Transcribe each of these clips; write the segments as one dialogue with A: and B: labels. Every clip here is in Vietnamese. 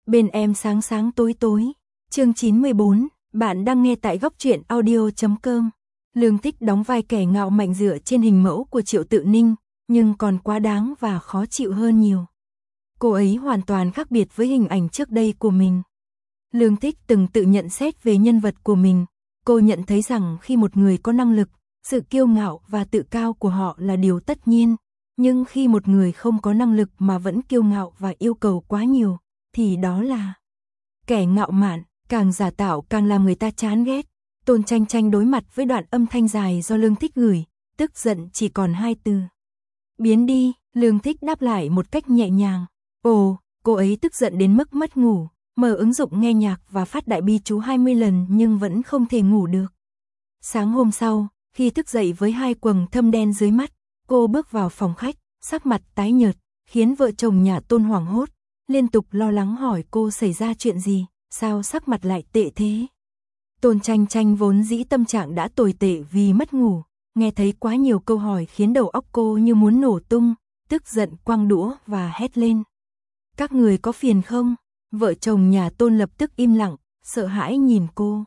A: Bên em sáng sáng tối tối. Chương 94, bạn đang nghe tại góc truyện audio.com. Lương Thích đóng vai kẻ ngạo mạn dựa trên hình mẫu của Triệu Tự Ninh, nhưng còn quá đáng và khó chịu hơn nhiều. Cô ấy hoàn toàn khác biệt với hình ảnh trước đây của mình. Lương Thích từng tự nhận xét về nhân vật của mình. Cô nhận thấy rằng khi một người có năng lực, sự kiêu ngạo và tự cao của họ là điều tất nhiên. Nhưng khi một người không có năng lực mà vẫn kiêu ngạo và yêu cầu quá nhiều, thì đó là kẻ ngạo mạn. Càng giả tạo càng làm người ta chán ghét. Tôn Tranh Tranh đối mặt với đoạn âm thanh dài do Lương Thích gửi, tức giận chỉ còn 2 từ. Biến đi. Lương Thích đáp lại một cách nhẹ nhàng. Ồ, cô ấy tức giận đến mức mất ngủ, mở ứng dụng nghe nhạc và phát đại bi chú 20 lần nhưng vẫn không thể ngủ được. Sáng hôm sau, khi thức dậy với 2 quầng thâm đen dưới mắt, cô bước vào phòng khách, sắc mặt tái nhợt, khiến vợ chồng nhà Tôn hoảng hốt, liên tục lo lắng hỏi cô xảy ra chuyện gì, sao sắc mặt lại tệ thế. Tôn Tranh Tranh vốn dĩ tâm trạng đã tồi tệ vì mất ngủ, nghe thấy quá nhiều câu hỏi khiến đầu óc cô như muốn nổ tung, tức giận quăng đũa và hét lên. Các người có phiền không? Vợ chồng nhà Tôn lập tức im lặng, sợ hãi nhìn cô.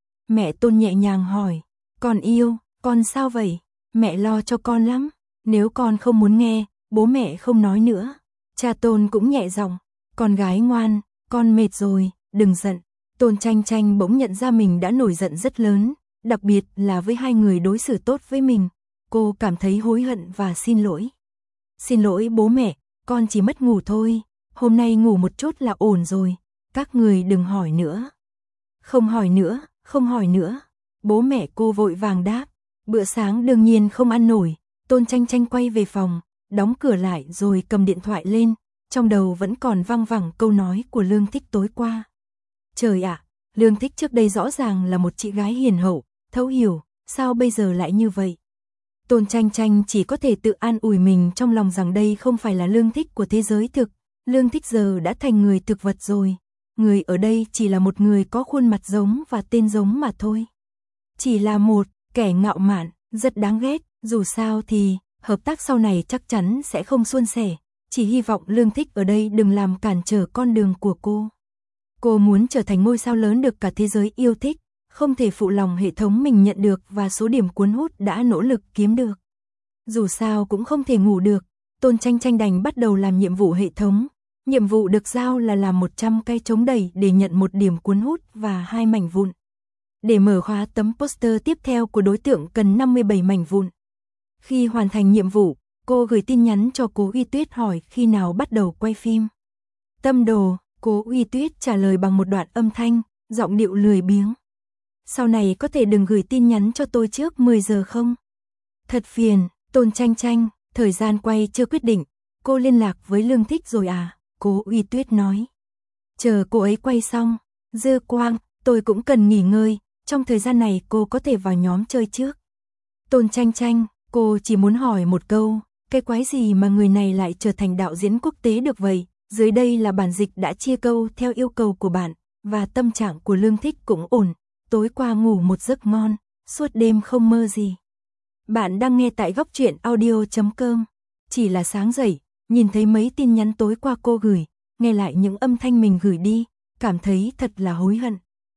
A: Mẹ Tôn nhẹ nhàng hỏi, con yêu, con sao vậy? Mẹ lo cho con lắm, nếu con không muốn nghe, bố mẹ không nói nữa. Cha Tôn cũng nhẹ giọng, con gái ngoan, con mệt rồi, đừng giận. Tôn Tranh Tranh bỗng nhận ra mình đã nổi giận rất lớn, đặc biệt là với 2 người đối xử tốt với mình. Cô cảm thấy hối hận và xin lỗi. Xin lỗi bố mẹ, con chỉ mất ngủ thôi, hôm nay ngủ một chút là ổn rồi, các người đừng hỏi nữa. Không hỏi nữa, không hỏi nữa. Bố mẹ cô vội vàng đáp. Bữa sáng đương nhiên không ăn nổi. Tôn Tranh Tranh quay về phòng, đóng cửa lại rồi cầm điện thoại lên, trong đầu vẫn còn văng vẳng câu nói của Lương Thích tối qua. Trời ạ, Lương Thích trước đây rõ ràng là một chị gái hiền hậu, thấu hiểu, sao bây giờ lại như vậy? Tôn Tranh Tranh chỉ có thể tự an ủi mình trong lòng rằng đây không phải là Lương Thích của thế giới thực. Lương Thích giờ đã thành người thực vật rồi. Người ở đây chỉ là một người có khuôn mặt giống và tên giống mà thôi. Chỉ là một kẻ ngạo mạn, rất đáng ghét. Dù sao thì hợp tác sau này chắc chắn sẽ không suôn sẻ. Chỉ hy vọng Lương Thích ở đây đừng làm cản trở con đường của cô. Cô muốn trở thành ngôi sao lớn được cả thế giới yêu thích, không thể phụ lòng hệ thống mình nhận được và số điểm cuốn hút đã nỗ lực kiếm được. Dù sao cũng không thể ngủ được, Tôn Tranh Tranh đành bắt đầu làm nhiệm vụ hệ thống. Nhiệm vụ được giao là làm 100 cây chống đẩy để nhận 1 điểm cuốn hút và 2 mảnh vụn. Để mở khóa tấm poster tiếp theo của đối tượng cần 57 mảnh vụn. Khi hoàn thành nhiệm vụ, cô gửi tin nhắn cho Cố Uy Tuyết hỏi khi nào bắt đầu quay phim. Tâm đồ, Cố Uy Tuyết trả lời bằng một đoạn âm thanh, giọng điệu lười biếng. Sau này có thể đừng gửi tin nhắn cho tôi trước 10 giờ không? Thật phiền. Tôn Tranh Tranh, thời gian quay chưa quyết định, cô liên lạc với Lương Thích rồi à? Cố Uy Tuyết nói. Chờ cô ấy quay xong, Dư Quang, tôi cũng cần nghỉ ngơi, trong thời gian này cô có thể vào nhóm chơi trước. Tôn Tranh Tranh, cô chỉ muốn hỏi một câu, cái quái gì mà người này lại trở thành đạo diễn quốc tế được vậy? Dưới đây là bản dịch đã chia câu theo yêu cầu của bạn, và tâm trạng của Lương Thích cũng ổn, tối qua ngủ một giấc ngon, suốt đêm không mơ gì. Bạn đang nghe tại góc truyện audio.com. Chỉ là sáng dậy, nhìn thấy mấy tin nhắn tối qua cô gửi, nghe lại những âm thanh mình gửi đi, cảm thấy thật là hối hận.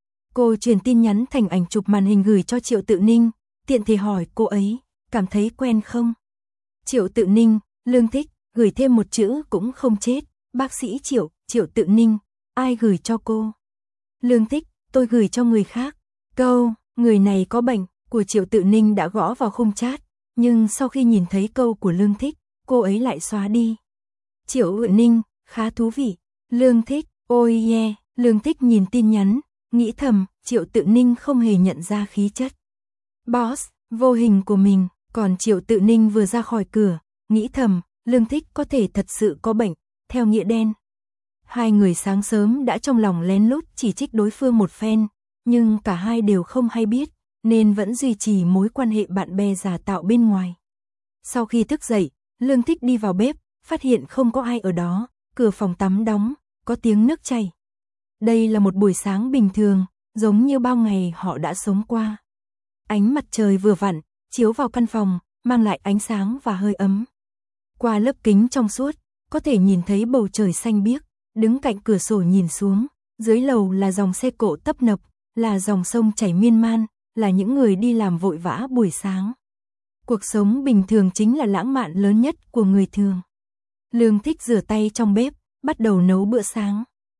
A: Cô truyền tin nhắn thành ảnh chụp màn hình gửi cho Triệu Tự Ninh, tiện thể hỏi cô ấy, cảm thấy quen không? Triệu Tự Ninh, Lương Thích, gửi thêm một chữ cũng không chết. Bác sĩ Triệu, Triệu Tự Ninh, ai gửi cho cô? Lương Thích, tôi gửi cho người khác. Câu, người này có bệnh, của Triệu Tự Ninh đã gõ vào khung chat, nhưng sau khi nhìn thấy câu của Lương Thích, cô ấy lại xóa đi. Triệu Tự Ninh, khá thú vị. Lương Thích, ôi yeah, Lương Thích nhìn tin nhắn, nghĩ thầm, Triệu Tự Ninh không hề nhận ra khí chất boss, vô hình của mình, còn Triệu Tự Ninh vừa ra khỏi cửa, nghĩ thầm, Lương Thích có thể thật sự có bệnh, theo nghĩa đen. 2 người sáng sớm đã trong lòng lén lút chỉ trích đối phương một phen, nhưng cả hai đều không hay biết, nên vẫn duy trì mối quan hệ bạn bè giả tạo bên ngoài. Sau khi thức dậy, Lương Thích đi vào bếp, phát hiện không có ai ở đó, cửa phòng tắm đóng, có tiếng nước chảy. Đây là một buổi sáng bình thường, giống như bao ngày họ đã sống qua. Ánh mặt trời vừa vặn, chiếu vào căn phòng, mang lại ánh sáng và hơi ấm. Qua lớp kính trong suốt, có thể nhìn thấy bầu trời xanh biếc, đứng cạnh cửa sổ nhìn xuống, dưới lầu là dòng xe cộ tấp nập, là dòng sông chảy miên man, là những người đi làm vội vã buổi sáng. Cuộc sống bình thường chính là lãng mạn lớn nhất của người thường. Lương Thích rửa tay trong bếp, bắt đầu nấu bữa sáng.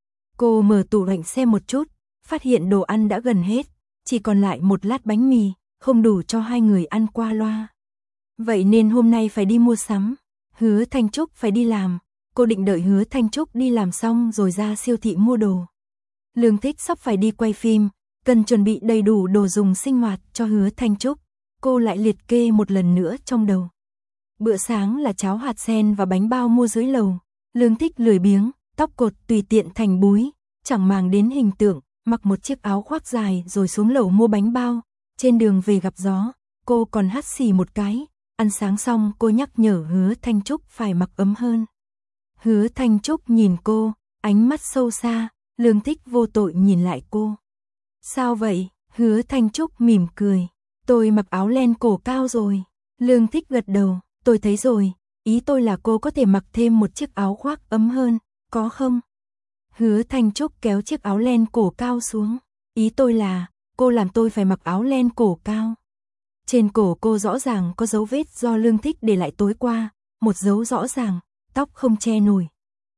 A: Cô mở tủ lạnh xem một chút, phát hiện đồ ăn đã gần hết, chỉ còn lại một lát bánh mì, không đủ cho hai người ăn qua loa. Vậy nên hôm nay phải đi mua sắm. Hứa Thanh Trúc phải đi làm, cô định đợi Hứa Thanh Trúc đi làm xong rồi ra siêu thị mua đồ. Lương Thích sắp phải đi quay phim, cần chuẩn bị đầy đủ đồ dùng sinh hoạt cho Hứa Thanh Trúc. Cô lại liệt kê một lần nữa trong đầu. Bữa sáng là cháo hạt sen và bánh bao mua dưới lầu. Lương Thích lười biếng, tóc cột tùy tiện thành búi, chẳng màng đến hình tượng, mặc một chiếc áo khoác dài rồi xuống lầu mua bánh bao. Trên đường về gặp gió, cô còn hắt xì một cái. Ăn sáng xong cô nhắc nhở Hứa Thanh Trúc phải mặc ấm hơn. Hứa Thanh Trúc nhìn cô, ánh mắt sâu xa. Lương Thích vô tội nhìn lại cô. Sao vậy? Hứa Thanh Trúc mỉm cười. Tôi mặc áo len cổ cao rồi. Lương Thích gật đầu. Tôi thấy rồi. Ý tôi là cô có thể mặc thêm một chiếc áo khoác ấm hơn, có không? Hứa Thanh Trúc kéo chiếc áo len cổ cao xuống. Ý tôi là, cô làm tôi phải mặc áo len cổ cao. Trên cổ cô rõ ràng có dấu vết do Lương Thích để lại tối qua, một dấu rõ ràng, tóc không che nổi.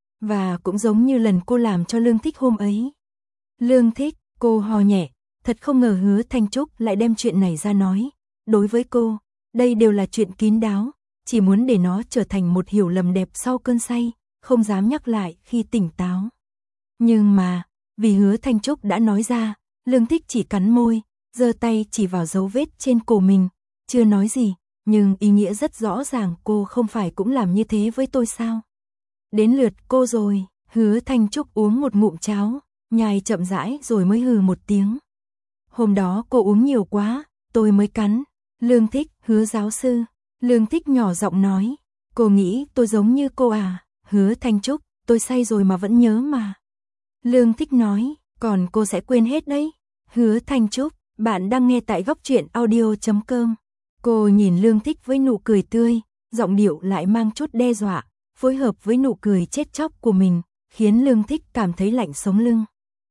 A: Và cũng giống như lần cô làm cho Lương Thích hôm ấy. Lương Thích, cô hò nhẹ, thật không ngờ Hứa Thanh Trúc lại đem chuyện này ra nói. Đối với cô, đây đều là chuyện kín đáo, chỉ muốn để nó trở thành một hiểu lầm đẹp sau cơn say, không dám nhắc lại khi tỉnh táo. Nhưng mà, vì Hứa Thanh Trúc đã nói ra, Lương Thích chỉ cắn môi, giơ tay chỉ vào dấu vết trên cổ mình, chưa nói gì, nhưng ý nghĩa rất rõ ràng. Cô không phải cũng làm như thế với tôi sao? Đến lượt cô rồi. Hứa Thanh Trúc uống một ngụm cháo, nhai chậm rãi rồi mới hừ một tiếng. Hôm đó cô uống nhiều quá, tôi mới cắn. Lương Thích, Hứa giáo sư. Lương Thích nhỏ giọng nói, cô nghĩ tôi giống như cô à? Hứa Thanh Trúc, tôi say rồi mà vẫn nhớ mà. Lương Thích nói, còn cô sẽ quên hết đấy. Hứa Thanh Trúc, bạn đang nghe tại góc truyện audio.com. Cô nhìn Lương Thích với nụ cười tươi, giọng điệu lại mang chút đe dọa, phối hợp với nụ cười chết chóc của mình, khiến Lương Thích cảm thấy lạnh sống lưng.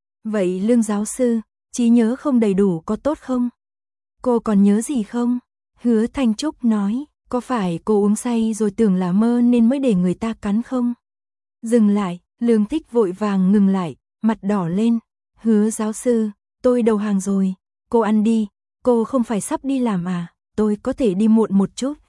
A: Vậy Lương giáo sư, trí nhớ không đầy đủ có tốt không? Cô còn nhớ gì không? Hứa Thanh Trúc nói, có phải cô uống say rồi tưởng là mơ nên mới để người ta cắn không? Dừng lại, Lương Thích vội vàng ngừng lại, mặt đỏ lên. Hứa giáo sư, tôi đầu hàng rồi, cô ăn đi, cô không phải sắp đi làm à, tôi có thể đi muộn một chút.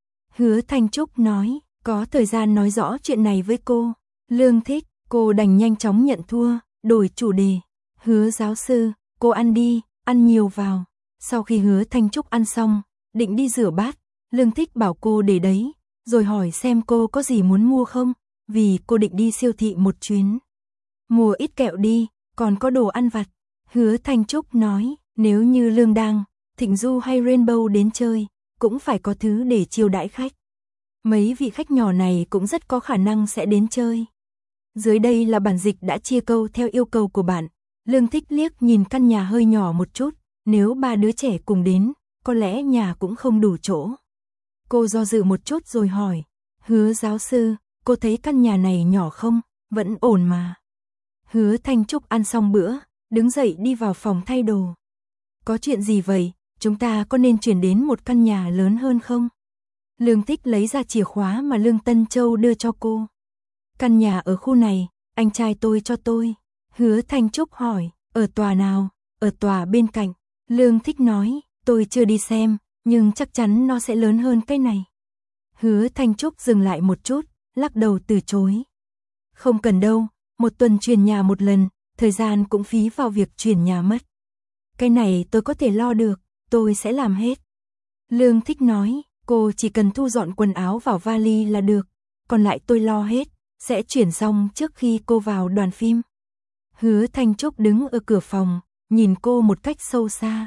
A: Hứa Thanh Trúc nói, có thời gian nói rõ chuyện này với cô. Lương Thích, cô đành nhanh chóng nhận thua, đổi chủ đề. Hứa giáo sư, cô ăn đi, ăn nhiều vào. Sau khi Hứa Thanh Trúc ăn xong, định đi rửa bát, Lương Thích bảo cô để đấy, rồi hỏi xem cô có gì muốn mua không, vì cô định đi siêu thị một chuyến. Mua ít kẹo đi, còn có đồ ăn vặt. Hứa Thanh Trúc nói, nếu như Lương Đăng, Thịnh Du hay Rainbow đến chơi, cũng phải có thứ để chiêu đãi khách. Mấy vị khách nhỏ này cũng rất có khả năng sẽ đến chơi. Dưới đây là bản dịch đã chia câu theo yêu cầu của bạn. Lương Thích liếc nhìn căn nhà hơi nhỏ một chút, nếu 3 đứa trẻ cùng đến, có lẽ nhà cũng không đủ chỗ. Cô do dự một chút rồi hỏi, Hứa giáo sư, cô thấy căn nhà này nhỏ không? Vẫn ổn mà. Hứa Thanh Trúc ăn xong bữa, đứng dậy đi vào phòng thay đồ. Có chuyện gì vậy? Chúng ta có nên chuyển đến một căn nhà lớn hơn không? Lương Thích lấy ra chìa khóa mà Lương Tân Châu đưa cho cô. Căn nhà ở khu này, anh trai tôi cho tôi. Hứa Thanh Trúc hỏi, ở tòa nào? Ở tòa bên cạnh. Lương Thích nói, tôi chưa đi xem, nhưng chắc chắn nó sẽ lớn hơn cái này. Hứa Thanh Trúc dừng lại một chút, lắc đầu từ chối. Không cần đâu, một tuần chuyển nhà một lần, thời gian cũng phí vào việc chuyển nhà mất. Cái này tôi có thể lo được, tôi sẽ làm hết. Lương Thích nói, cô chỉ cần thu dọn quần áo vào vali là được, còn lại tôi lo hết, sẽ chuyển xong trước khi cô vào đoàn phim. Hứa Thanh Trúc đứng ở cửa phòng, nhìn cô một cách sâu xa.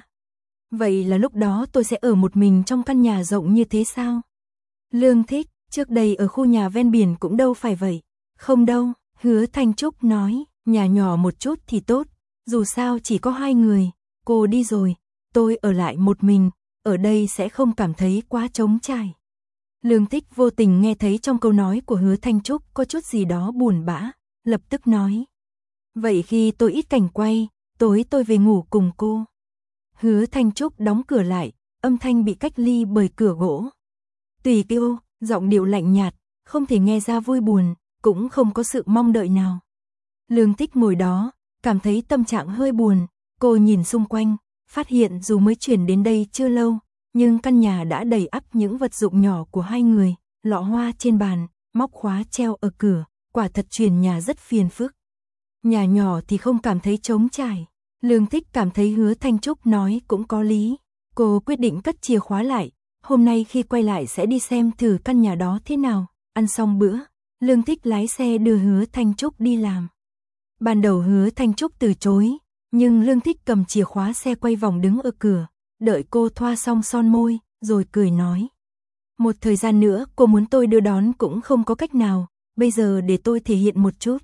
A: Vậy là lúc đó tôi sẽ ở một mình trong căn nhà rộng như thế sao? Lương Thích, trước đây ở khu nhà ven biển cũng đâu phải vậy. Không đâu, Hứa Thanh Trúc nói, nhà nhỏ một chút thì tốt, dù sao chỉ có 2 người, cô đi rồi, tôi ở lại một mình, ở đây sẽ không cảm thấy quá trống trải. Lương Thích vô tình nghe thấy trong câu nói của Hứa Thanh Trúc có chút gì đó buồn bã, lập tức nói. Vậy khi tôi ít cảnh quay, tối tôi về ngủ cùng cô. Hứa Thanh Trúc đóng cửa lại, âm thanh bị cách ly bởi cửa gỗ. Tùy kêu, giọng điệu lạnh nhạt, không thể nghe ra vui buồn, cũng không có sự mong đợi nào. Lương Tích ngồi đó, cảm thấy tâm trạng hơi buồn, cô nhìn xung quanh, phát hiện dù mới chuyển đến đây chưa lâu, nhưng căn nhà đã đầy ắp những vật dụng nhỏ của hai người, lọ hoa trên bàn, móc khóa treo ở cửa, quả thật chuyển nhà rất phiền phức. Nhà nhỏ thì không cảm thấy trống trải. Lương Tích cảm thấy Hứa Thanh Trúc nói cũng có lý. Cô quyết định cất chìa khóa lại. Hôm nay khi quay lại sẽ đi xem thử căn nhà đó thế nào. Ăn xong bữa, Lương Tích lái xe đưa Hứa Thanh Trúc đi làm. Ban đầu Hứa Thanh Trúc từ chối, nhưng Lương Tích cầm chìa khóa xe quay vòng đứng ở cửa, đợi cô thoa xong son môi, rồi cười nói. Một thời gian nữa cô muốn tôi đưa đón cũng không có cách nào, bây giờ để tôi thể hiện một chút.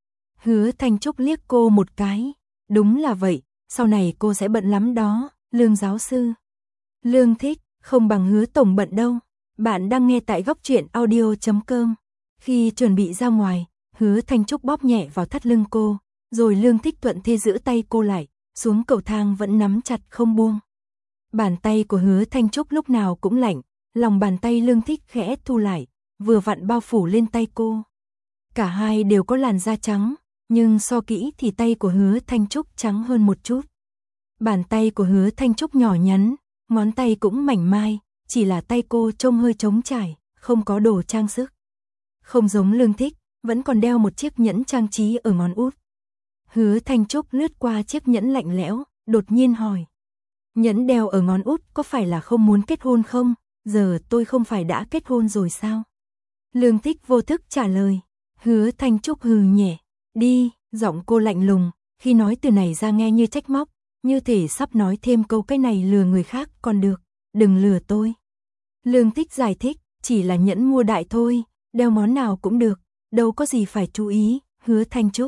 A: Hứa Thanh Trúc liếc cô một cái. Đúng là vậy, sau này cô sẽ bận lắm đó, Lương giáo sư. Lương Thích, không bằng Hứa tổng bận đâu. Bạn đang nghe tại góc truyện audio.com. Khi chuẩn bị ra ngoài, Hứa Thanh Trúc bóp nhẹ vào thắt lưng cô, rồi Lương Thích thuận thế giữ tay cô lại, xuống cầu thang vẫn nắm chặt không buông. Bàn tay của Hứa Thanh Trúc lúc nào cũng lạnh, lòng bàn tay Lương Thích khẽ thu lại, vừa vặn bao phủ lên tay cô. Cả hai đều có làn da trắng, nhưng so kỹ thì tay của Hứa Thanh Trúc trắng hơn một chút. Bàn tay của Hứa Thanh Trúc nhỏ nhắn, ngón tay cũng mảnh mai, chỉ là tay cô trông hơi trống trải, không có đồ trang sức. Không giống Lương Thích, vẫn còn đeo một chiếc nhẫn trang trí ở ngón út. Hứa Thanh Trúc lướt qua chiếc nhẫn lạnh lẽo, đột nhiên hỏi. Nhẫn đeo ở ngón út có phải là không muốn kết hôn không? Giờ tôi không phải đã kết hôn rồi sao? Lương Thích vô thức trả lời. Hứa Thanh Trúc hừ nhẹ. Đi, giọng cô lạnh lùng, khi nói từ này ra nghe như trách móc, như thể sắp nói thêm câu cái này lừa người khác còn được, đừng lừa tôi. Lương Thích giải thích, chỉ là nhẫn mua đại thôi, đeo món nào cũng được, đâu có gì phải chú ý, Hứa Thanh Trúc.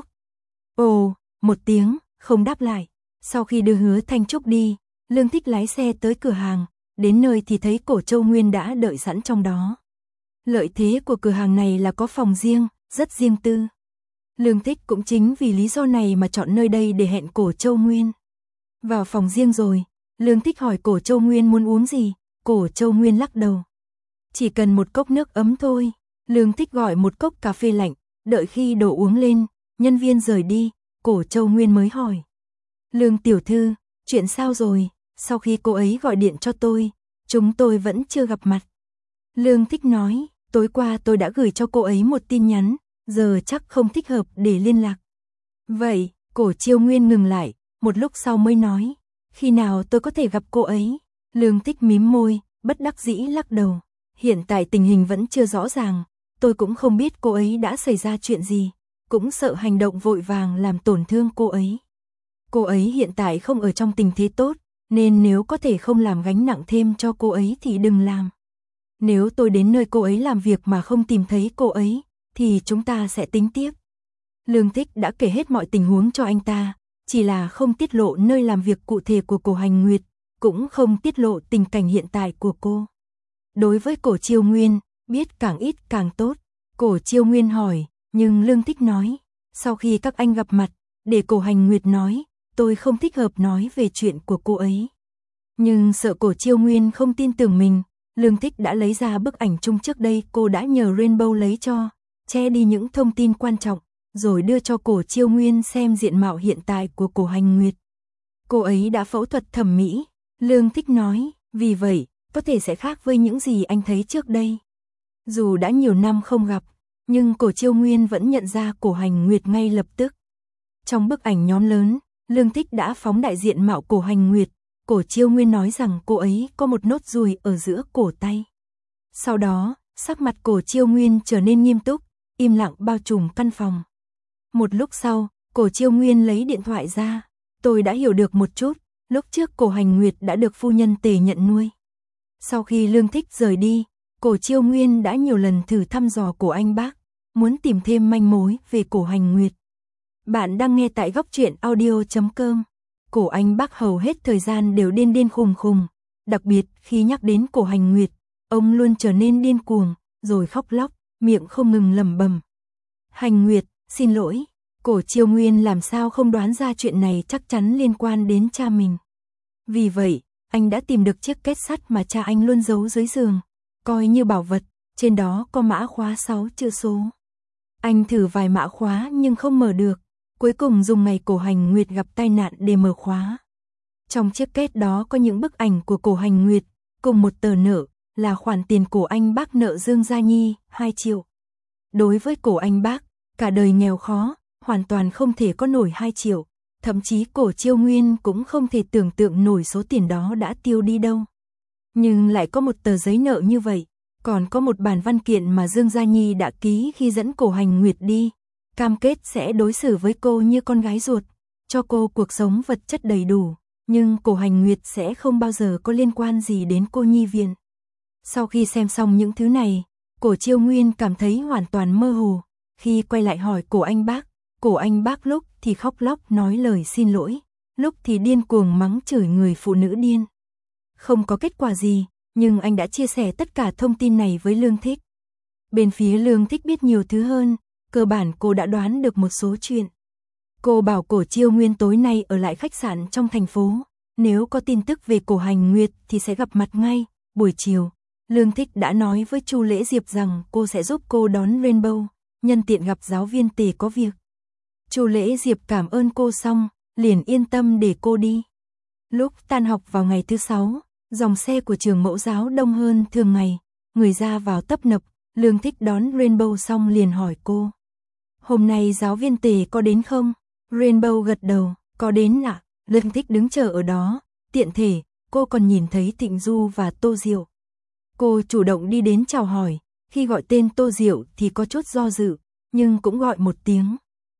A: Ồ, một tiếng, không đáp lại. Sau khi đưa Hứa Thanh Trúc đi, Lương Thích lái xe tới cửa hàng, đến nơi thì thấy Cổ Châu Nguyên đã đợi sẵn trong đó. Lợi thế của cửa hàng này là có phòng riêng, rất riêng tư. Lương Thích cũng chính vì lý do này mà chọn nơi đây để hẹn Cổ Châu Nguyên. Vào phòng riêng rồi, Lương Thích hỏi Cổ Châu Nguyên muốn uống gì, Cổ Châu Nguyên lắc đầu. Chỉ cần một cốc nước ấm thôi. Lương Thích gọi một cốc cà phê lạnh, đợi khi đồ uống lên, nhân viên rời đi, Cổ Châu Nguyên mới hỏi. Lương tiểu thư, chuyện sao rồi? Sau khi cô ấy gọi điện cho tôi, chúng tôi vẫn chưa gặp mặt. Lương Thích nói, tối qua tôi đã gửi cho cô ấy một tin nhắn, giờ chắc không thích hợp để liên lạc. Vậy, Cổ Châu Nguyên ngừng lại, một lúc sau mới nói, khi nào tôi có thể gặp cô ấy? Lương Thích mím môi, bất đắc dĩ lắc đầu. Hiện tại tình hình vẫn chưa rõ ràng, tôi cũng không biết cô ấy đã xảy ra chuyện gì, cũng sợ hành động vội vàng làm tổn thương cô ấy. Cô ấy hiện tại không ở trong tình thế tốt, nên nếu có thể không làm gánh nặng thêm cho cô ấy thì đừng làm. Nếu tôi đến nơi cô ấy làm việc mà không tìm thấy cô ấy, thì chúng ta sẽ tính tiếp. Lương Thích đã kể hết mọi tình huống cho anh ta, chỉ là không tiết lộ nơi làm việc cụ thể của Cổ Hành Nguyệt, cũng không tiết lộ tình cảnh hiện tại của cô. Đối với Cổ Chiêu Nguyên, biết càng ít càng tốt. Cổ Chiêu Nguyên hỏi, nhưng Lương Thích nói, sau khi các anh gặp mặt, để Cổ Hành Nguyệt nói, tôi không thích hợp nói về chuyện của cô ấy. Nhưng sợ Cổ Chiêu Nguyên không tin tưởng mình, Lương Thích đã lấy ra bức ảnh chung trước đây cô đã nhờ Rainbow lấy cho, che đi những thông tin quan trọng, rồi đưa cho Cổ Chiêu Nguyên xem diện mạo hiện tại của Cổ Hành Nguyệt. Cô ấy đã phẫu thuật thẩm mỹ, Lương Thích nói, vì vậy, có thể sẽ khác với những gì anh thấy trước đây. Dù đã nhiều năm không gặp, nhưng Cổ Chiêu Nguyên vẫn nhận ra Cổ Hành Nguyệt ngay lập tức. Trong bức ảnh nhóm lớn, Lương Thích đã phóng đại diện mạo Cổ Hành Nguyệt, Cổ Chiêu Nguyên nói rằng cô ấy có một nốt ruồi ở giữa cổ tay. Sau đó, sắc mặt Cổ Chiêu Nguyên trở nên nghiêm túc, im lặng bao trùm căn phòng. Một lúc sau, Cổ Chiêu Nguyên lấy điện thoại ra, tôi đã hiểu được một chút, lúc trước Cổ Hành Nguyệt đã được phu nhân Tề nhận nuôi. Sau khi Lương Thích rời đi, Cổ Chiêu Nguyên đã nhiều lần thử thăm dò Cổ Anh Bác, muốn tìm thêm manh mối về Cổ Hành Nguyệt. Bạn đang nghe tại góc truyện audio.com. Cổ Anh Bác hầu hết thời gian đều điên điên khùng khùng, đặc biệt khi nhắc đến Cổ Hành Nguyệt, ông luôn trở nên điên cuồng, rồi khóc lóc, miệng không ngừng lẩm bẩm. Hành Nguyệt, xin lỗi. Cổ Chiêu Nguyên làm sao không đoán ra chuyện này chắc chắn liên quan đến cha mình. Vì vậy, anh đã tìm được chiếc két sắt mà cha anh luôn giấu dưới giường, coi như bảo vật, trên đó có mã khóa 6 chữ số. Anh thử vài mã khóa nhưng không mở được, cuối cùng dùng ngày Cổ Hành Nguyệt gặp tai nạn để mở khóa. Trong chiếc két đó có những bức ảnh của Cổ Hành Nguyệt, cùng một tờ nợ, là khoản tiền Cổ Anh Bác nợ Dương Gia Nhi, 2 triệu. Đối với Cổ Anh Bác, cả đời nghèo khó, hoàn toàn không thể có nổi 2 triệu, thậm chí Cổ Chiêu Nguyên cũng không thể tưởng tượng nổi số tiền đó đã tiêu đi đâu. Nhưng lại có một tờ giấy nợ như vậy, còn có một bản văn kiện mà Dương Gia Nhi đã ký khi dẫn Cổ Hành Nguyệt đi, cam kết sẽ đối xử với cô như con gái ruột, cho cô cuộc sống vật chất đầy đủ, nhưng Cổ Hành Nguyệt sẽ không bao giờ có liên quan gì đến cô nhi viện. Sau khi xem xong những thứ này, Cổ Chiêu Nguyên cảm thấy hoàn toàn mơ hồ, khi quay lại hỏi Cổ Anh Bác lúc thì khóc lóc nói lời xin lỗi, lúc thì điên cuồng mắng chửi người phụ nữ điên. Không có kết quả gì, nhưng anh đã chia sẻ tất cả thông tin này với Lương Thích. Bên phía Lương Thích biết nhiều thứ hơn, cơ bản cô đã đoán được một số chuyện. Cô bảo Cổ Chiêu Nguyên tối nay ở lại khách sạn trong thành phố, nếu có tin tức về Cổ Hành Nguyệt thì sẽ gặp mặt ngay. Buổi chiều, Lương Thích đã nói với Chu Lễ Diệp rằng cô sẽ giúp cô đón Rainbow, nhân tiện gặp giáo viên Tề có việc. Chu Lễ Diệp cảm ơn cô xong, liền yên tâm để cô đi. Lúc tan học vào ngày thứ 6, dòng xe của trường mẫu giáo đông hơn thường ngày, người ra vào tấp nập, Lương Thích đón Rainbow xong liền hỏi cô. Hôm nay giáo viên Tề có đến không? Rainbow gật đầu, có đến ạ. Lương Thích đứng chờ ở đó, tiện thể, cô còn nhìn thấy Thịnh Du và Tô Diệu. Cô chủ động đi đến chào hỏi, khi gọi tên Tô Diệu thì có chút do dự, nhưng cũng gọi một tiếng.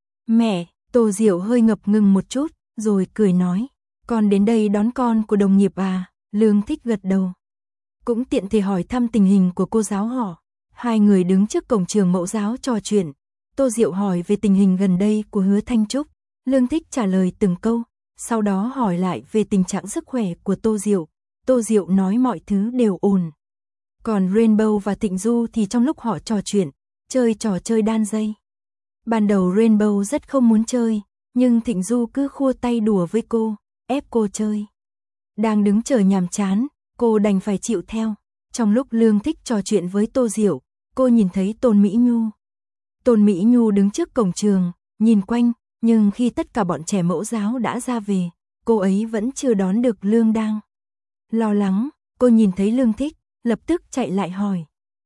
A: Mẹ, Tô Diệu hơi ngập ngừng một chút, rồi cười nói, con đến đây đón con của đồng nghiệp à? Lương Thích gật đầu. Cũng tiện thể hỏi thăm tình hình của cô giáo họ. Hai người đứng trước cổng trường mẫu giáo trò chuyện. Tô Diệu hỏi về tình hình gần đây của Hứa Thanh Trúc. Lương Thích trả lời từng câu, sau đó hỏi lại về tình trạng sức khỏe của Tô Diệu. Tô Diệu nói mọi thứ đều ổn. Còn Rainbow và Thịnh Du thì trong lúc họ trò chuyện, chơi trò chơi đan dây. Ban đầu Rainbow rất không muốn chơi, nhưng Thịnh Du cứ khua tay đùa với cô, ép cô chơi. Đang đứng chờ nhàm chán, cô đành phải chịu theo. Trong lúc Lương Thích trò chuyện với Tô Diệu, cô nhìn thấy Tôn Mỹ Nhu. Tôn Mỹ Nhu đứng trước cổng trường, nhìn quanh, nhưng khi tất cả bọn trẻ mẫu giáo đã ra về, cô ấy vẫn chưa đón được Lương Đang. Lo lắng, cô nhìn thấy Lương Thích, lập tức chạy lại hỏi.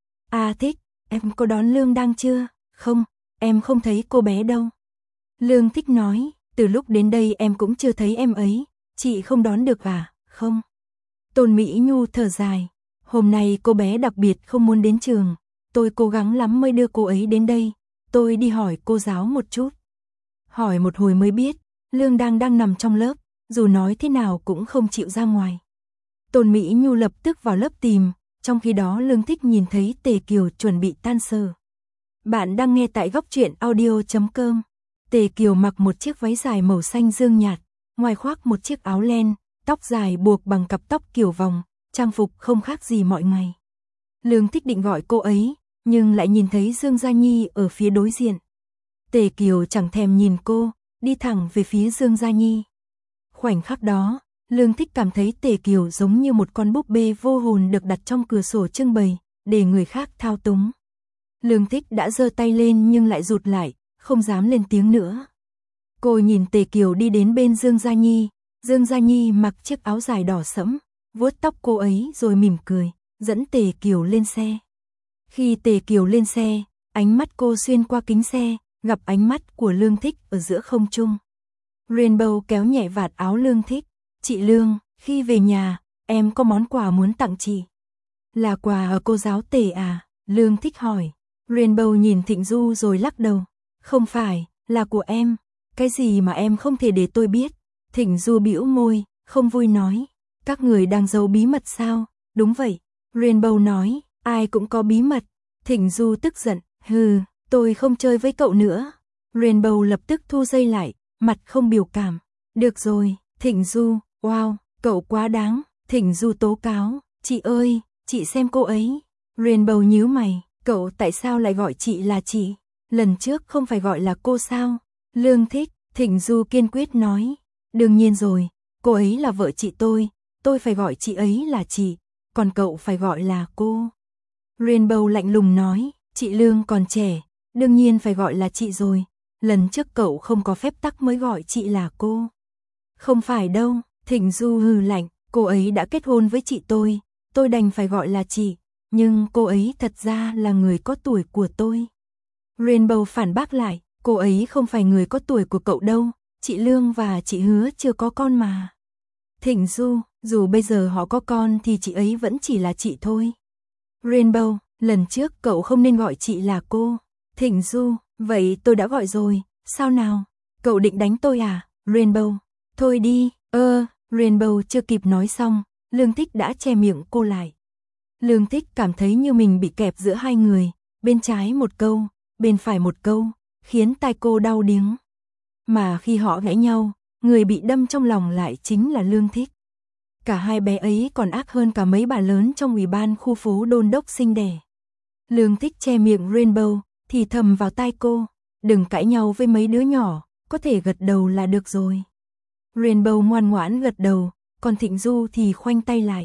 A: À Thích, em có đón Lương Đang chưa? Không, em không thấy cô bé đâu. Lương Thích nói, từ lúc đến đây em cũng chưa thấy em ấy, chị không đón được à? Không. Tôn Mỹ Nhu thở dài, hôm nay cô bé đặc biệt không muốn đến trường, tôi cố gắng lắm mới đưa cô ấy đến đây, tôi đi hỏi cô giáo một chút. Hỏi một hồi mới biết, Lương đang nằm trong lớp, dù nói thế nào cũng không chịu ra ngoài. Tôn Mỹ Nhu lập tức vào lớp tìm, trong khi đó Lương Thích nhìn thấy Tề Kiều chuẩn bị tan sở. Bạn đang nghe tại góc truyện audio.com. Tề Kiều mặc một chiếc váy dài màu xanh dương nhạt, ngoài khoác một chiếc áo len, tóc dài buộc bằng cặp tóc kiểu vòng, trang phục không khác gì mọi ngày. Lương Thích định gọi cô ấy, nhưng lại nhìn thấy Dương Gia Nhi ở phía đối diện. Tề Kiều chẳng thèm nhìn cô, đi thẳng về phía Dương Gia Nhi. Khoảnh khắc đó, Lương Thích cảm thấy Tề Kiều giống như một con búp bê vô hồn được đặt trong cửa sổ trưng bày, để người khác thao túng. Lương Thích đã giơ tay lên nhưng lại rụt lại, không dám lên tiếng nữa. Cô nhìn Tề Kiều đi đến bên Dương Gia Nhi. Dương Gia Nhi mặc chiếc áo dài đỏ sẫm, vuốt tóc cô ấy rồi mỉm cười, dẫn Tề Kiều lên xe. Khi Tề Kiều lên xe, ánh mắt cô xuyên qua kính xe, gặp ánh mắt của Lương Thích ở giữa không trung. Rainbow kéo nhẹ vạt áo Lương Thích. Chị Lương, khi về nhà, em có món quà muốn tặng chị. Là quà ở cô giáo Tề à? Lương Thích hỏi. Rainbow nhìn Thịnh Du rồi lắc đầu. Không phải, là của em. Cái gì mà em không thể để tôi biết? Thịnh Du bĩu môi, không vui nói. Các người đang giấu bí mật sao? Đúng vậy. Rainbow nói, ai cũng có bí mật. Thịnh Du tức giận, hừ, tôi không chơi với cậu nữa. Rainbow lập tức thu dây lại, mặt không biểu cảm. Được rồi, Thịnh Du, wow, cậu quá đáng. Thịnh Du tố cáo, chị ơi, chị xem cô ấy. Rainbow nhíu mày, cậu tại sao lại gọi chị là chị? lần trước không phải gọi là cô sao? Lương Thích, Thịnh Du kiên quyết nói. Đương nhiên rồi, cô ấy là vợ chị tôi phải gọi chị ấy là chị, còn cậu phải gọi là cô. Rainbow lạnh lùng nói, chị Lương còn trẻ, đương nhiên phải gọi là chị rồi, lần trước cậu không có phép tắc mới gọi chị là cô. Không phải đâu, Thịnh Du hừ lạnh, cô ấy đã kết hôn với chị tôi đành phải gọi là chị, nhưng cô ấy thật ra là người có tuổi của tôi. Rainbow phản bác lại, cô ấy không phải người có tuổi của cậu đâu, chị Lương và chị Hứa chưa có con mà. Thịnh Du, dù bây giờ họ có con thì chị ấy vẫn chỉ là chị thôi. Rainbow, lần trước cậu không nên gọi chị là cô. Thịnh Du, vậy tôi đã gọi rồi, sao nào? Cậu định đánh tôi à? Rainbow, thôi đi, Rainbow chưa kịp nói xong, Lương Thích đã che miệng cô lại. Lương Thích cảm thấy như mình bị kẹp giữa hai người, bên trái một câu, bên phải một câu, khiến tai cô đau điếng. Mà khi họ cãi nhau, người bị đâm trong lòng lại chính là Lương Thích. Cả hai bé ấy còn ác hơn cả mấy bà lớn trong ủy ban khu phố đôn đốc sinh đẻ. Lương Thích che miệng Rainbow, thì thầm vào tai cô, đừng cãi nhau với mấy đứa nhỏ, có thể gật đầu là được rồi. Rainbow ngoan ngoãn gật đầu, còn Thịnh Du thì khoanh tay lại.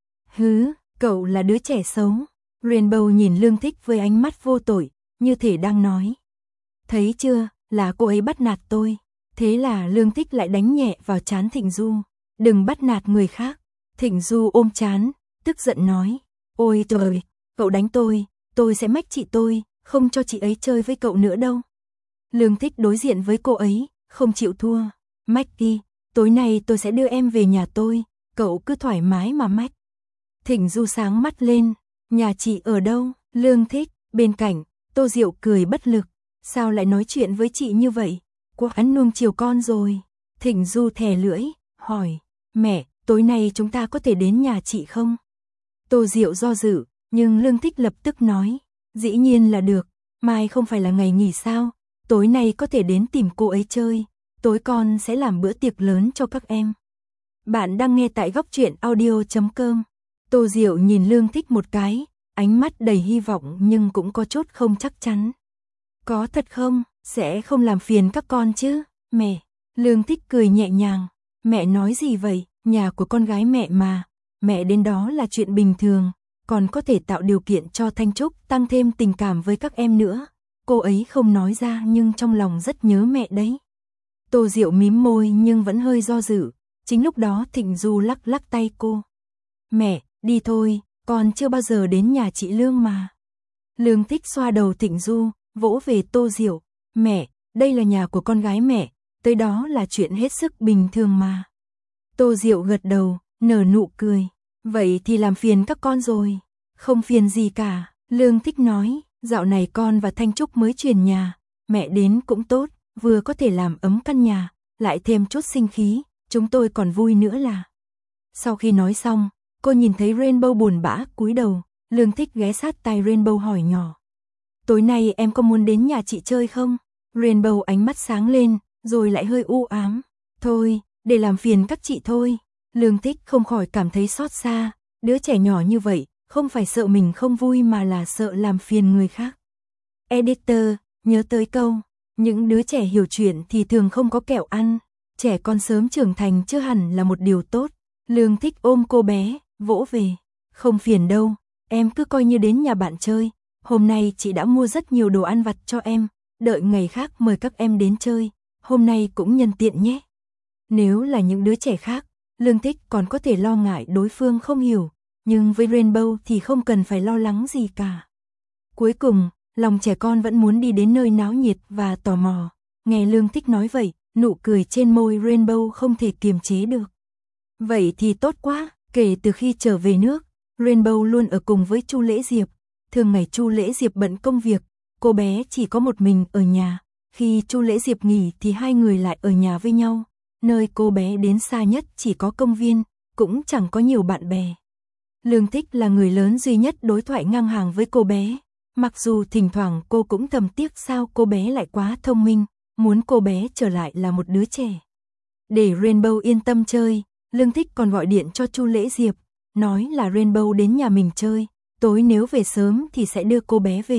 A: Hứ, cậu là đứa trẻ xấu. Rainbow nhìn Lương Thích với ánh mắt vô tội, như thể đang nói. Thấy chưa, là cô ấy bắt nạt tôi. Thế là Lương Thích lại đánh nhẹ vào trán Thịnh Du. Đừng bắt nạt người khác. Thịnh Du ôm trán, tức giận nói. Ôi trời, cậu đánh tôi sẽ mách chị tôi, không cho chị ấy chơi với cậu nữa đâu. Lương Thích đối diện với cô ấy, không chịu thua. Mách đi, tối nay tôi sẽ đưa em về nhà tôi, cậu cứ thoải mái mà mách. Thịnh Du sáng mắt lên, nhà chị ở đâu? Lương Thích, bên cạnh, Tô Diệu cười bất lực. Sao lại nói chuyện với chị như vậy? Quá nuông chiều con rồi. Thịnh Du thè lưỡi, hỏi, mẹ, tối nay chúng ta có thể đến nhà chị không? Tô Diệu do dự, nhưng Lương Thích lập tức nói, dĩ nhiên là được, mai không phải là ngày nghỉ sao? Tối nay có thể đến tìm cô ấy chơi, tối con sẽ làm bữa tiệc lớn cho các em. Bạn đang nghe tại góc truyện audio.com. Tô Diệu nhìn Lương Thích một cái, ánh mắt đầy hy vọng nhưng cũng có chút không chắc chắn. Có thật không? Sẽ không làm phiền các con chứ? Mẹ, Lương Thích cười nhẹ nhàng. Mẹ nói gì vậy? Nhà của con gái mẹ mà. Mẹ đến đó là chuyện bình thường, còn có thể tạo điều kiện cho Thanh Trúc tăng thêm tình cảm với các em nữa. Cô ấy không nói ra nhưng trong lòng rất nhớ mẹ đấy. Tô Diệu mím môi nhưng vẫn hơi do dự. Chính lúc đó Thịnh Du lắc lắc tay cô. Mẹ, đi thôi, con chưa bao giờ đến nhà chị Lương mà. Lương Thích xoa đầu Thịnh Du, vỗ về Tô Diệu. Mẹ, đây là nhà của con gái mẹ, tới đó là chuyện hết sức bình thường mà. Tô Diệu gật đầu, nở nụ cười. Vậy thì làm phiền các con rồi. Không phiền gì cả, Lương Thích nói. Dạo này con và Thanh Trúc mới chuyển nhà, mẹ đến cũng tốt, vừa có thể làm ấm căn nhà, lại thêm chút sinh khí, chúng tôi còn vui nữa là. Sau khi nói xong, cô nhìn thấy Rainbow buồn bã cúi đầu, Lương Thích ghé sát tai Rainbow hỏi nhỏ. Tối nay em có muốn đến nhà chị chơi không? Rainbow ánh mắt sáng lên, rồi lại hơi u ám. Thôi, để làm phiền các chị thôi. Lương Thích không khỏi cảm thấy xót xa, đứa trẻ nhỏ như vậy, không phải sợ mình không vui mà là sợ làm phiền người khác. Editor, nhớ tới câu, những đứa trẻ hiểu chuyện thì thường không có kẹo ăn, trẻ con sớm trưởng thành chưa hẳn là một điều tốt. Lương Thích ôm cô bé, vỗ về. Không phiền đâu, em cứ coi như đến nhà bạn chơi. Hôm nay chị đã mua rất nhiều đồ ăn vặt cho em, đợi ngày khác mời các em đến chơi, hôm nay cũng nhân tiện nhé. Nếu là những đứa trẻ khác, Lương Thích còn có thể lo ngại đối phương không hiểu, nhưng với Rainbow thì không cần phải lo lắng gì cả. Cuối cùng, lòng trẻ con vẫn muốn đi đến nơi náo nhiệt và tò mò. Nghe Lương Thích nói vậy, nụ cười trên môi Rainbow không thể kiềm chế được. Vậy thì tốt quá, kể từ khi trở về nước, Rainbow luôn ở cùng với Chu Lễ Diệp. Thường ngày Chu Lễ Diệp bận công việc, cô bé chỉ có một mình ở nhà. Khi Chu Lễ Diệp nghỉ thì hai người lại ở nhà với nhau. Nơi cô bé đến xa nhất chỉ có công viên, cũng chẳng có nhiều bạn bè. Lương Thích là người lớn duy nhất đối thoại ngang hàng với cô bé. Mặc dù thỉnh thoảng cô cũng thầm tiếc sao cô bé lại quá thông minh, muốn cô bé trở lại là một đứa trẻ. Để Rainbow yên tâm chơi, Lương Thích còn gọi điện cho Chu Lễ Diệp, nói là Rainbow đến nhà mình chơi, tối nếu về sớm thì sẽ đưa cô bé về.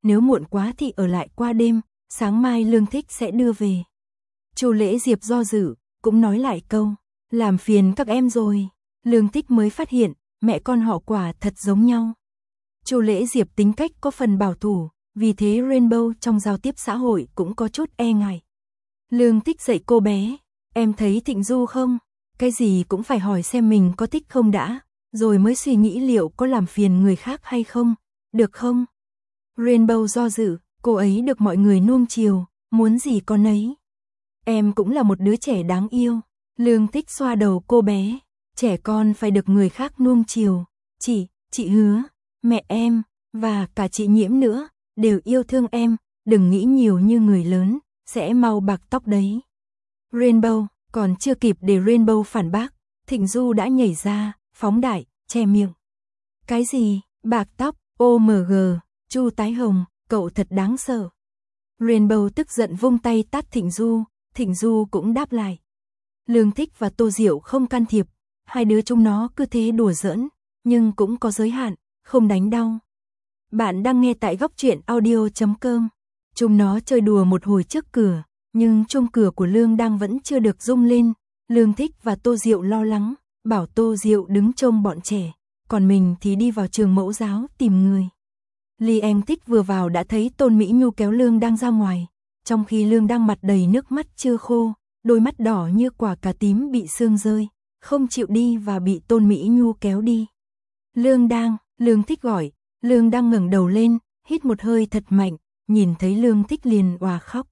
A: nếu muộn quá thì ở lại qua đêm, sáng mai Lương Thích sẽ đưa về. Chu Lễ Diệp do dự, cũng nói lại câu, làm phiền các em rồi. Lương Thích mới phát hiện, mẹ con họ quả thật giống nhau. Chu Lễ Diệp tính cách có phần bảo thủ, vì thế Rainbow trong giao tiếp xã hội cũng có chút e ngại. Lương Thích dạy cô bé, em thấy Thịnh Du không? Cái gì cũng phải hỏi xem mình có thích không đã, rồi mới suy nghĩ liệu có làm phiền người khác hay không, được không? Rainbow do dự, cô ấy được mọi người nuông chiều, muốn gì con ấy. Em cũng là một đứa trẻ đáng yêu. Lương Thích xoa đầu cô bé, trẻ con phải được người khác nuông chiều. Chị hứa, mẹ em, và cả chị Nhiễm nữa, đều yêu thương em, đừng nghĩ nhiều như người lớn, sẽ mau bạc tóc đấy. Rainbow, còn chưa kịp để Rainbow phản bác, Thịnh Du đã nhảy ra, phóng đại, che miệng. Cái gì, bạc tóc, OMG, Chu tái hồng, cậu thật đáng sợ. Rainbow tức giận vung tay tát Thịnh Du cũng đáp lại. Lương Thích và Tô Diệu không can thiệp, hai đứa chúng nó cứ thế đùa giỡn, nhưng cũng có giới hạn, không đánh đau. Bạn đang nghe tại góc truyện audio.com. Chúng nó chơi đùa một hồi trước cửa, nhưng chuông cửa của Lương Đăng vẫn chưa được rung lên. Lương Thích và Tô Diệu lo lắng, bảo Tô Diệu đứng trông bọn trẻ, còn mình thì đi vào trường mẫu giáo tìm người. Ly Anh Thích vừa vào đã thấy Tôn Mỹ Nhu kéo Lương Đăng ra ngoài, trong khi Lương Đăng mặt đầy nước mắt chưa khô, đôi mắt đỏ như quả cà tím bị sương rơi, không chịu đi và bị Tôn Mỹ Nhu kéo đi. Lương Thích gọi, Lương Đăng ngẩng đầu lên, hít một hơi thật mạnh, nhìn thấy Lương Thích liền òa khóc.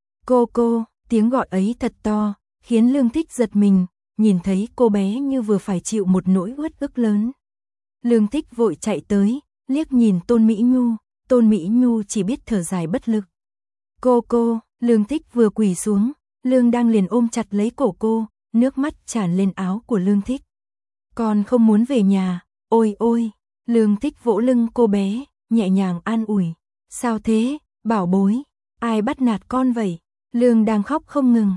A: Cô, tiếng gọi ấy thật to, khiến Lương Thích giật mình, nhìn thấy cô bé như vừa phải chịu một nỗi uất ức lớn. Lương Thích vội chạy tới, liếc nhìn Tôn Mỹ Nhu chỉ biết thở dài bất lực. Cô, Lương Thích vừa quỳ xuống, Lương Đăng liền ôm chặt lấy cổ cô, nước mắt tràn lên áo của Lương Thích. Con không muốn về nhà, ôi, Lương Thích vỗ lưng cô bé, nhẹ nhàng an ủi. Sao thế, bảo bối, ai bắt nạt con vậy? Lương đang khóc không ngừng.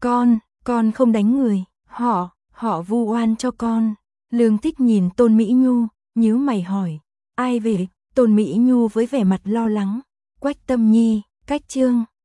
A: Con không đánh người, họ vu oan cho con. Lương Thích nhìn Tôn Mỹ Nhu, nhíu mày hỏi, ai về? Tôn Mỹ Nhu với vẻ mặt lo lắng, Quách Tâm Nhi, Cách Trương.